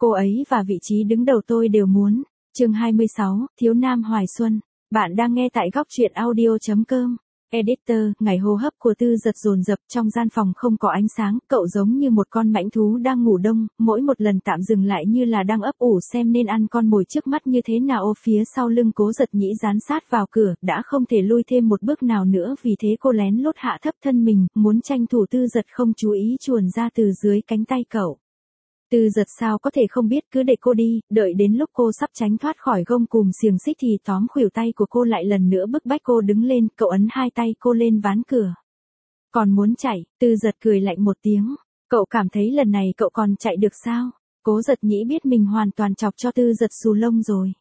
Cô ấy và vị trí đứng đầu tôi đều muốn. Chương 26, Thiếu nam hoài xuân. Bạn đang nghe tại góc truyện audio.com. Editor, ngày hô hấp của Tư Dật dồn dập, trong gian phòng không có ánh sáng, cậu giống như một con mãnh thú đang ngủ đông, mỗi một lần tạm dừng lại như là đang ấp ủ xem nên ăn con mồi trước mắt như thế nào. Ô phía sau lưng Cố Giật Nhĩ dán sát vào cửa, đã không thể lui thêm một bước nào nữa, vì thế cô lén lút hạ thấp thân mình, muốn tranh thủ Tư Dật không chú ý chuồn ra từ dưới cánh tay cậu. Tư Dật sao có thể không biết, cứ để cô đi, đợi đến lúc cô sắp tránh thoát khỏi gông cùm xiềng xích thì tóm khuỷu tay của cô lại lần nữa bức bách cô đứng lên, cậu ấn hai tay cô lên ván cửa. Còn muốn chạy? Tư Dật cười lạnh một tiếng. Cậu cảm thấy lần này cậu còn chạy được sao? Cố Giật Nhĩ biết mình hoàn toàn chọc cho Tư Dật xù lông rồi.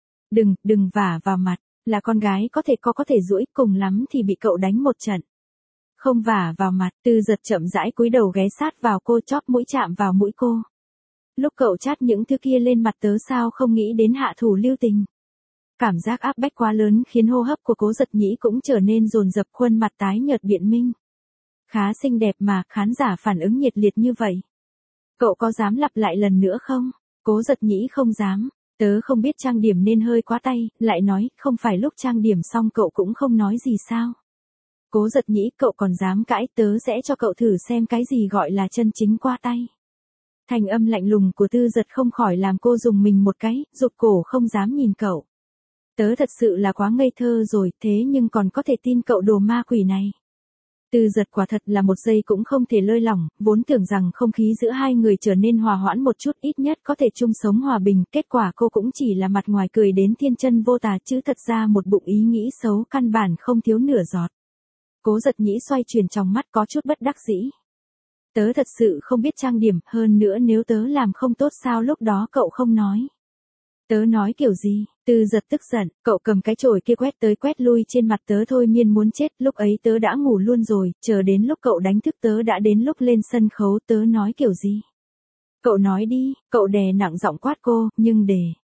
Đừng vả vào mặt, là con gái có thể giũi, cùng lắm thì bị cậu đánh một trận. Không vả vào mặt. Tư Dật chậm rãi cúi đầu ghé sát vào cô, chóp mũi chạm vào mũi cô. Lúc cậu chát những thứ kia lên mặt tớ sao không nghĩ đến hạ thủ lưu tình. Cảm giác áp bách quá lớn khiến hô hấp của Cố Giật Nhĩ cũng trở nên dồn dập, khuôn mặt tái nhợt biện minh. Khá xinh đẹp mà, khán giả phản ứng nhiệt liệt như vậy. Cậu có dám lặp lại lần nữa không? Cố Giật Nhĩ không dám. Tớ không biết trang điểm nên hơi quá tay, lại nói, không phải lúc trang điểm xong cậu cũng không nói gì sao? Cố Giật Nhĩ, cậu còn dám cãi, tớ sẽ cho cậu thử xem cái gì gọi là chân chính qua tay. Thành âm lạnh lùng của Tư Dật không khỏi làm cô rùng mình một cái, rụt cổ không dám nhìn cậu. Tớ thật sự là quá ngây thơ rồi, thế nhưng còn có thể tin cậu đồ ma quỷ này. Tư Dật quả thật là một giây cũng không thể lơi lỏng, vốn tưởng rằng không khí giữa hai người trở nên hòa hoãn một chút, ít nhất có thể chung sống hòa bình, kết quả cô cũng chỉ là mặt ngoài cười đến thiên chân vô tà, chứ thật ra một bụng ý nghĩ xấu căn bản không thiếu nửa giọt. Cố Giật Nhĩ xoay chuyển trong mắt có chút bất đắc dĩ. Tớ thật sự không biết trang điểm, hơn nữa nếu tớ làm không tốt sao lúc đó cậu không nói. Tớ nói kiểu gì? Tư Dật tức giận, cậu cầm cái chổi kia quét tới quét lui trên mặt tớ thôi miên muốn chết, lúc ấy tớ đã ngủ luôn rồi, chờ đến lúc cậu đánh thức tớ đã đến lúc lên sân khấu, tớ nói kiểu gì? Cậu nói đi, cậu đè nặng giọng quát cô, nhưng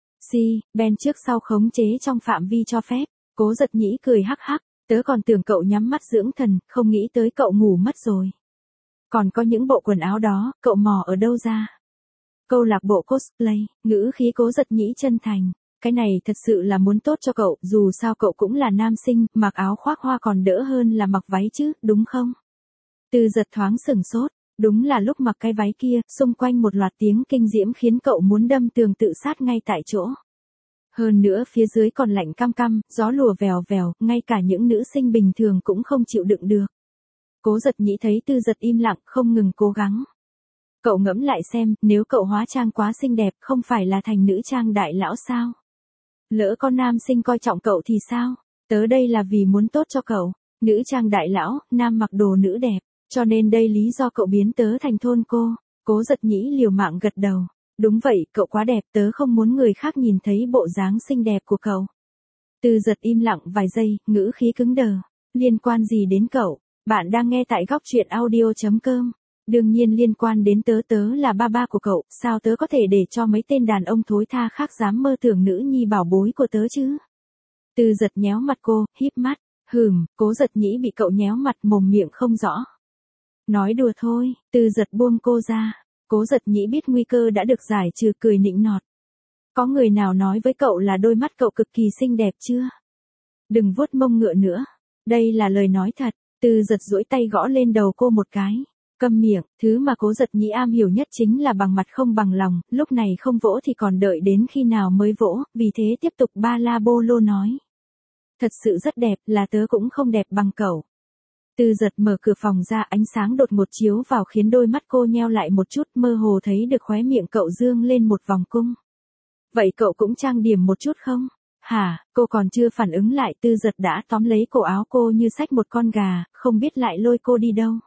Ben trước sau khống chế trong phạm vi cho phép. Cố Giật Nhĩ cười hắc hắc, tớ còn tưởng cậu nhắm mắt dưỡng thần, không nghĩ tới cậu ngủ mất rồi. Còn có những bộ quần áo đó, cậu mò ở đâu ra? Câu lạc bộ cosplay, ngữ khí Cố Giật Nhĩ chân thành. Cái này thật sự là muốn tốt cho cậu, dù sao cậu cũng là nam sinh, mặc áo khoác hoa còn đỡ hơn là mặc váy chứ, đúng không? Tư Dật thoáng sửng sốt, đúng là lúc mặc cái váy kia, xung quanh một loạt tiếng kinh diễm khiến cậu muốn đâm tường tự sát ngay tại chỗ. Hơn nữa phía dưới còn lạnh căm căm, gió lùa vèo vèo, ngay cả những nữ sinh bình thường cũng không chịu đựng được. Cố Giật Nhĩ thấy Tư Dật im lặng, không ngừng cố gắng. Cậu ngẫm lại xem, nếu cậu hóa trang quá xinh đẹp, không phải là thành nữ trang đại lão sao? Lỡ con nam sinh coi trọng cậu thì sao? Tớ đây là vì muốn tốt cho cậu. Nữ trang đại lão, nam mặc đồ nữ đẹp, cho nên đây lý do cậu biến tớ thành thôn cô. Cố Giật Nhĩ liều mạng gật đầu. Đúng vậy, cậu quá đẹp, tớ không muốn người khác nhìn thấy bộ dáng xinh đẹp của cậu. Tư Dật im lặng vài giây, ngữ khí cứng đờ. Liên quan gì đến cậu? Bạn đang nghe tại góc truyện audio.com. Đương nhiên liên quan đến tớ là ba của cậu, sao tớ có thể để cho mấy tên đàn ông thối tha khác dám mơ tưởng nữ nhi bảo bối của tớ chứ? Tư Dật nhéo mặt cô, híp mắt, Cố Giật Nhĩ bị cậu nhéo mặt mồm miệng không rõ. Nói đùa thôi, Tư Dật buông cô ra. Cố Giật Nhĩ biết nguy cơ đã được giải trừ, cười nịnh nọt. Có người nào nói với cậu là đôi mắt cậu cực kỳ xinh đẹp chưa? Đừng vuốt mông ngựa nữa. Đây là lời nói thật. Tư Dật duỗi tay gõ lên đầu cô một cái. Câm miệng, thứ mà Cố Giật Nhĩ am hiểu nhất chính là bằng mặt không bằng lòng, lúc này không vỗ thì còn đợi đến khi nào mới vỗ, vì thế tiếp tục ba la bô lô nói. Thật sự rất đẹp, là tớ cũng không đẹp bằng cậu. Tư Dật mở cửa phòng ra, ánh sáng đột ngột chiếu vào khiến đôi mắt cô nheo lại một chút, mơ hồ thấy được khóe miệng cậu dương lên một vòng cung. Vậy cậu cũng trang điểm một chút không? Hả, cô còn chưa phản ứng lại, Tư Dật đã tóm lấy cổ áo cô như xách một con gà, không biết lại lôi cô đi đâu.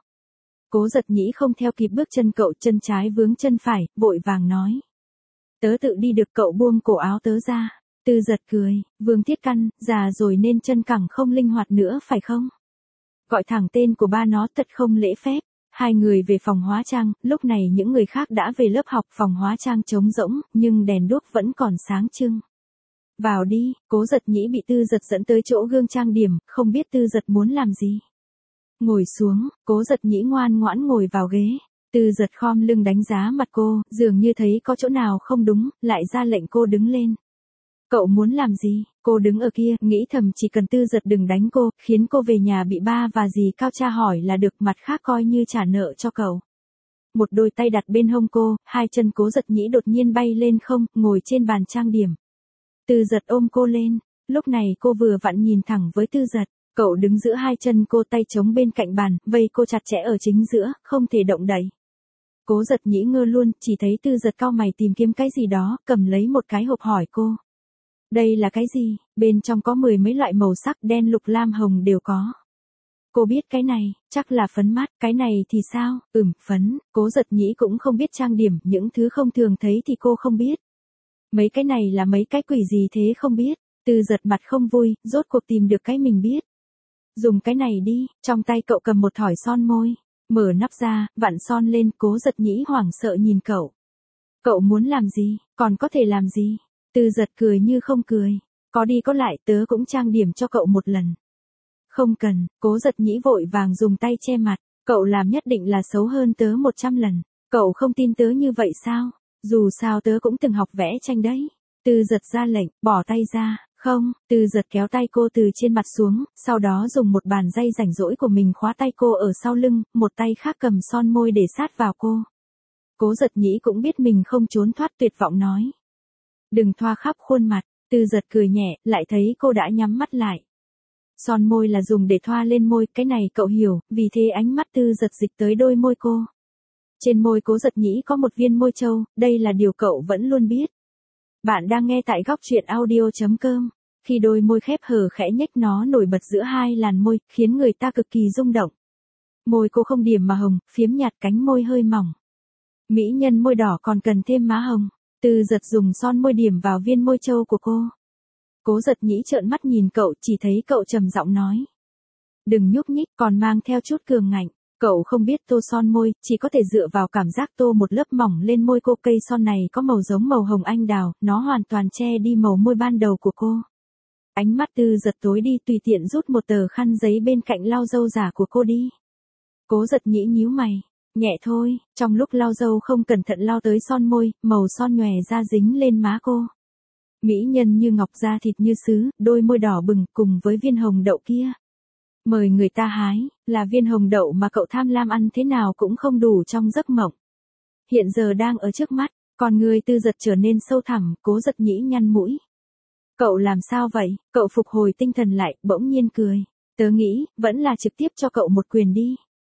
Cố Giật Nhĩ không theo kịp bước chân cậu, chân trái vướng chân phải, vội vàng nói. Tớ tự đi được, cậu buông cổ áo tớ ra. Tư Dật cười, Vương Thiết Căn, già rồi nên chân cẳng không linh hoạt nữa phải không? Gọi thẳng tên của ba nó thật không lễ phép. Hai người về phòng hóa trang, lúc này những người khác đã về lớp học, phòng hóa trang trống rỗng, nhưng đèn đuốc vẫn còn sáng trưng. Vào đi, Cố Giật Nhĩ bị Tư Dật dẫn tới chỗ gương trang điểm, không biết Tư Dật muốn làm gì. Ngồi xuống, Cố Giật Nhĩ ngoan ngoãn ngồi vào ghế. Tư Giật khom lưng đánh giá mặt cô, dường như thấy có chỗ nào không đúng, lại ra lệnh cô đứng lên. Cậu muốn làm gì? Cô đứng ở kia, nghĩ thầm chỉ cần Tư Giật đừng đánh cô, khiến cô về nhà bị ba và dì Cao tra hỏi là được, mặt khác coi như trả nợ cho cậu. Một đôi tay đặt bên hông cô, hai chân Cố Giật Nhĩ đột nhiên bay lên không, ngồi trên bàn trang điểm. Tư Giật ôm cô lên, lúc này cô vừa vặn nhìn thẳng với Tư Giật, cậu đứng giữa hai chân cô, tay chống bên cạnh bàn, vây cô chặt chẽ ở chính giữa, không thể động đậy. Cố Giật Nhĩ ngơ luôn, chỉ thấy Tư Giật cau mày tìm kiếm cái gì đó, cầm lấy một cái hộp hỏi cô. Đây là cái gì? Bên trong có 10 mấy loại màu sắc, đen lục lam hồng đều có. Cô biết cái này, chắc là phấn mắt, cái này thì sao? Phấn, Cố Giật Nhĩ cũng không biết trang điểm, những thứ không thường thấy thì cô không biết. Mấy cái này là mấy cái quỷ gì thế không biết? Tư Giật mặt không vui, rốt cuộc tìm được cái mình biết. Dùng cái này đi, trong tay cậu cầm một thỏi son môi. Mở nắp ra, vặn son lên, Cố Giật Nhĩ hoảng sợ nhìn cậu. Cậu muốn làm gì, còn có thể làm gì? Tư Giật cười như không cười. Có đi có lại, tớ cũng trang điểm cho cậu một lần. Không cần, Cố Giật Nhĩ vội vàng dùng tay che mặt. Cậu làm nhất định là xấu hơn tớ 100 lần. Cậu không tin tớ như vậy sao? Dù sao tớ cũng từng học vẽ tranh đấy. Tư Giật ra lệnh, bỏ tay ra. Không, Tư Giật kéo tay cô từ trên mặt xuống, sau đó dùng một bàn dây rảnh rỗi của mình khóa tay cô ở sau lưng, một tay khác cầm son môi để sát vào cô. Cố Giật Nhĩ cũng biết mình không trốn thoát, tuyệt vọng nói. Đừng thoa khắp khuôn mặt. Tư Giật cười nhẹ, lại thấy cô đã nhắm mắt lại. Son môi là dùng để thoa lên môi, cái này cậu hiểu, vì thế ánh mắt Tư Giật dịch tới đôi môi cô. Trên môi Cố Giật Nhĩ có một viên môi trâu, đây là điều cậu vẫn luôn biết. Bạn đang nghe tại góc truyện audio.com. Khi đôi môi khép hờ khẽ nhếch, nó nổi bật giữa hai làn môi, khiến người ta cực kỳ rung động. Môi cô không điểm mà hồng, phiếm nhạt, cánh môi hơi mỏng. Mỹ nhân môi đỏ còn cần thêm má hồng. Tư Giật dùng son môi điểm vào viên môi trâu của cô. Cố Giật Nhĩ trợn mắt nhìn cậu, chỉ thấy cậu trầm giọng nói. Đừng nhúc nhích, còn mang theo chút cường ngạnh. Cậu không biết tô son môi, chỉ có thể dựa vào cảm giác tô một lớp mỏng lên môi cô. Cây son này có màu giống màu hồng anh đào, nó hoàn toàn che đi màu môi ban đầu của cô. Ánh mắt Tư Giật tối đi, tùy tiện rút một tờ khăn giấy bên cạnh lau râu giả của cô đi. Cố Giật Nhĩ nhíu mày. Nhẹ thôi, trong lúc lau râu không cẩn thận lau tới son môi, màu son nhòe ra dính lên má cô. Mỹ nhân như ngọc, da thịt như sứ, đôi môi đỏ bừng cùng với viên hồng đậu kia. Mời người ta hái, là viên hồng đậu mà cậu tham lam ăn thế nào cũng không đủ trong giấc mộng. Hiện giờ đang ở trước mắt, còn người Tư Giật trở nên sâu thẳm. Cố Giật Nhĩ nhăn mũi. Cậu làm sao vậy? Cậu phục hồi tinh thần lại, bỗng nhiên cười. Tớ nghĩ, vẫn là trực tiếp cho cậu một quyền đi.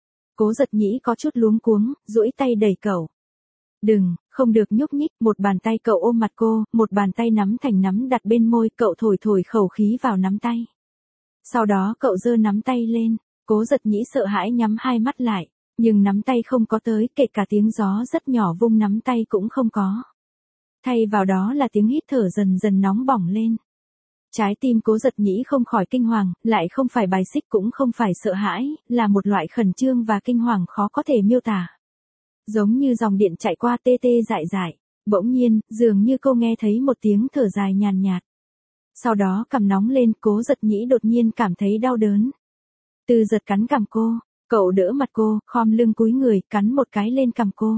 Cố Giật Nhĩ có chút luống cuống, duỗi tay đẩy cậu. Đừng, không được nhúc nhích. Một bàn tay cậu ôm mặt cô, một bàn tay nắm thành nắm đặt bên môi, cậu thổi thổi khẩu khí vào nắm tay. Sau đó cậu giơ nắm tay lên. Cố Giật Nhĩ sợ hãi nhắm hai mắt lại, nhưng nắm tay không có tới, kể cả tiếng gió rất nhỏ vung nắm tay cũng không có. Thay vào đó là tiếng hít thở dần dần nóng bỏng lên. Trái tim Cố Giật Nhĩ không khỏi kinh hoàng, lại không phải bài xích cũng không phải sợ hãi, là một loại khẩn trương và kinh hoàng khó có thể miêu tả. Giống như dòng điện chạy qua, tê tê dại dại. Bỗng nhiên, dường như cô nghe thấy một tiếng thở dài nhàn nhạt. Sau đó cằm nóng lên, Cố Giật Nhĩ đột nhiên cảm thấy đau đớn. Tư Giật cắn cằm cô, cậu đỡ mặt cô, khom lưng cúi người, cắn một cái lên cằm cô.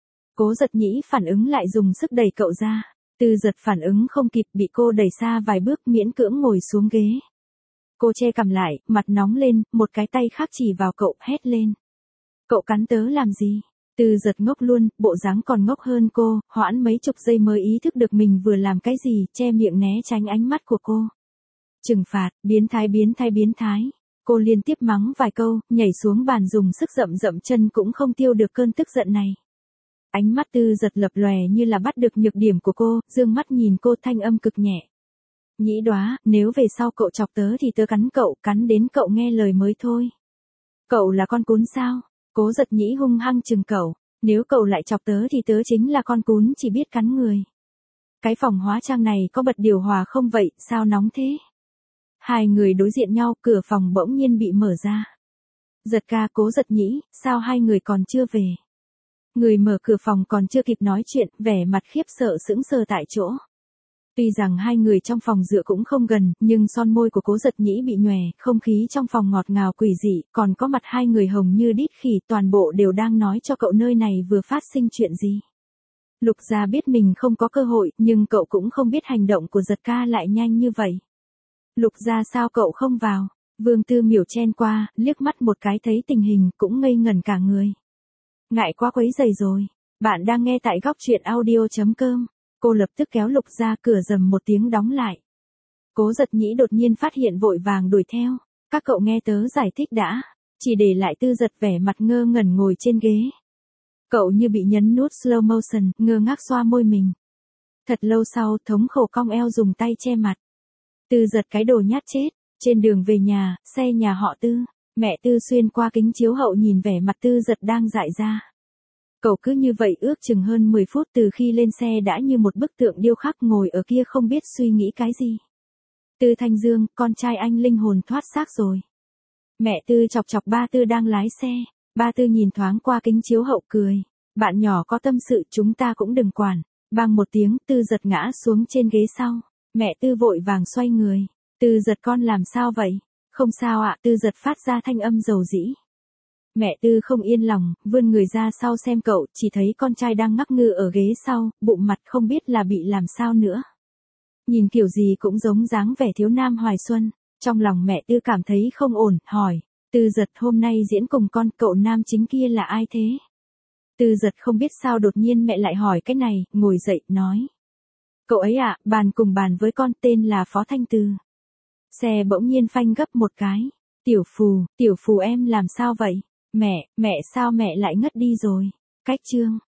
Cố Giật Nhĩ phản ứng lại, dùng sức đẩy cậu ra. Tư Giật phản ứng không kịp, bị cô đẩy xa vài bước, miễn cưỡng ngồi xuống ghế. Cô che cằm lại, mặt nóng lên, một cái tay khác chỉ vào cậu, hét lên. Cậu cắn tớ làm gì? Tư Giật ngốc luôn, bộ dáng còn ngốc hơn cô, hoãn mấy chục giây mới ý thức được mình vừa làm cái gì, che miệng né tránh ánh mắt của cô. Trừng phạt, biến thái biến thái biến thái. Cô liên tiếp mắng vài câu, nhảy xuống bàn dùng sức dậm dậm chân cũng không tiêu được cơn tức giận này. Ánh mắt Tư Giật lập lòe như là bắt được nhược điểm của cô, dương mắt nhìn cô, thanh âm cực nhẹ. Nhĩ Đóa, nếu về sau cậu chọc tớ thì tớ cắn cậu, cắn đến cậu nghe lời mới thôi. Cậu là con cún sao? Cố Giật Nhĩ hung hăng chừng cậu. Nếu cậu lại chọc tớ thì tớ chính là con cún chỉ biết cắn người. Cái phòng hóa trang này có bật điều hòa không vậy, sao nóng thế? Hai người đối diện nhau, cửa phòng bỗng nhiên bị mở ra. Giật ca, Cố Giật Nhĩ, sao hai người còn chưa về? Người mở cửa phòng còn chưa kịp nói chuyện, vẻ mặt khiếp sợ sững sờ tại chỗ. Tuy rằng hai người trong phòng dựa cũng không gần, nhưng son môi của Cố Giật Nhĩ bị nhòe, không khí trong phòng ngọt ngào quỷ dị, còn có mặt hai người hồng như đít khỉ, toàn bộ đều đang nói cho cậu nơi này vừa phát sinh chuyện gì. Lục Gia biết mình không có cơ hội, nhưng cậu cũng không biết hành động của Giật ca lại nhanh như vậy. Lục Gia sao cậu không vào? Vương Tư Miểu chen qua, liếc mắt một cái thấy tình hình, cũng ngây ngẩn cả người. Ngại quá quấy rầy rồi. Bạn đang nghe tại góc truyện audio.com. Cô lập tức kéo Lục ra, cửa rầm một tiếng đóng lại. Cố Giật Nhĩ đột nhiên phát hiện vội vàng đuổi theo. Các cậu nghe tớ giải thích đã. Chỉ để lại Tư Giật vẻ mặt ngơ ngẩn ngồi trên ghế. Cậu như bị nhấn nút slow motion, ngơ ngác xoa môi mình. Thật lâu sau, thống khổ cong eo dùng tay che mặt. Tư Giật cái đồ nhát chết. Trên đường về nhà, xe nhà họ Tư, mẹ Tư xuyên qua kính chiếu hậu nhìn vẻ mặt Tư Giật đang dại ra. Cậu cứ như vậy ước chừng hơn 10 phút từ khi lên xe đã như một bức tượng điêu khắc ngồi ở kia không biết suy nghĩ cái gì. Tư Thanh Dương, con trai anh linh hồn thoát xác rồi. Mẹ Tư chọc chọc ba Tư đang lái xe, ba Tư nhìn thoáng qua kính chiếu hậu cười. Bạn nhỏ có tâm sự chúng ta cũng đừng quản. Bang một tiếng Tư Giật ngã xuống trên ghế sau, mẹ Tư vội vàng xoay người. Tư Giật con làm sao vậy? Không sao ạ, Tư Giật phát ra thanh âm dầu dĩ. Mẹ Tư không yên lòng, vươn người ra sau xem cậu, chỉ thấy con trai đang ngắc ngư ở ghế sau, bụng mặt không biết là bị làm sao nữa. Nhìn kiểu gì cũng giống dáng vẻ thiếu nam hoài xuân, trong lòng mẹ Tư cảm thấy không ổn, hỏi, Tư Giật hôm nay diễn cùng con, cậu nam chính kia là ai thế? Tư Giật không biết sao đột nhiên mẹ lại hỏi cái này, ngồi dậy, nói. Cậu ấy ạ, bàn cùng bàn với con, tên là Phó Thanh Từ. Xe bỗng nhiên phanh gấp một cái. Tiểu Phù em làm sao vậy? Mẹ sao mẹ lại ngất đi rồi? Cách chương.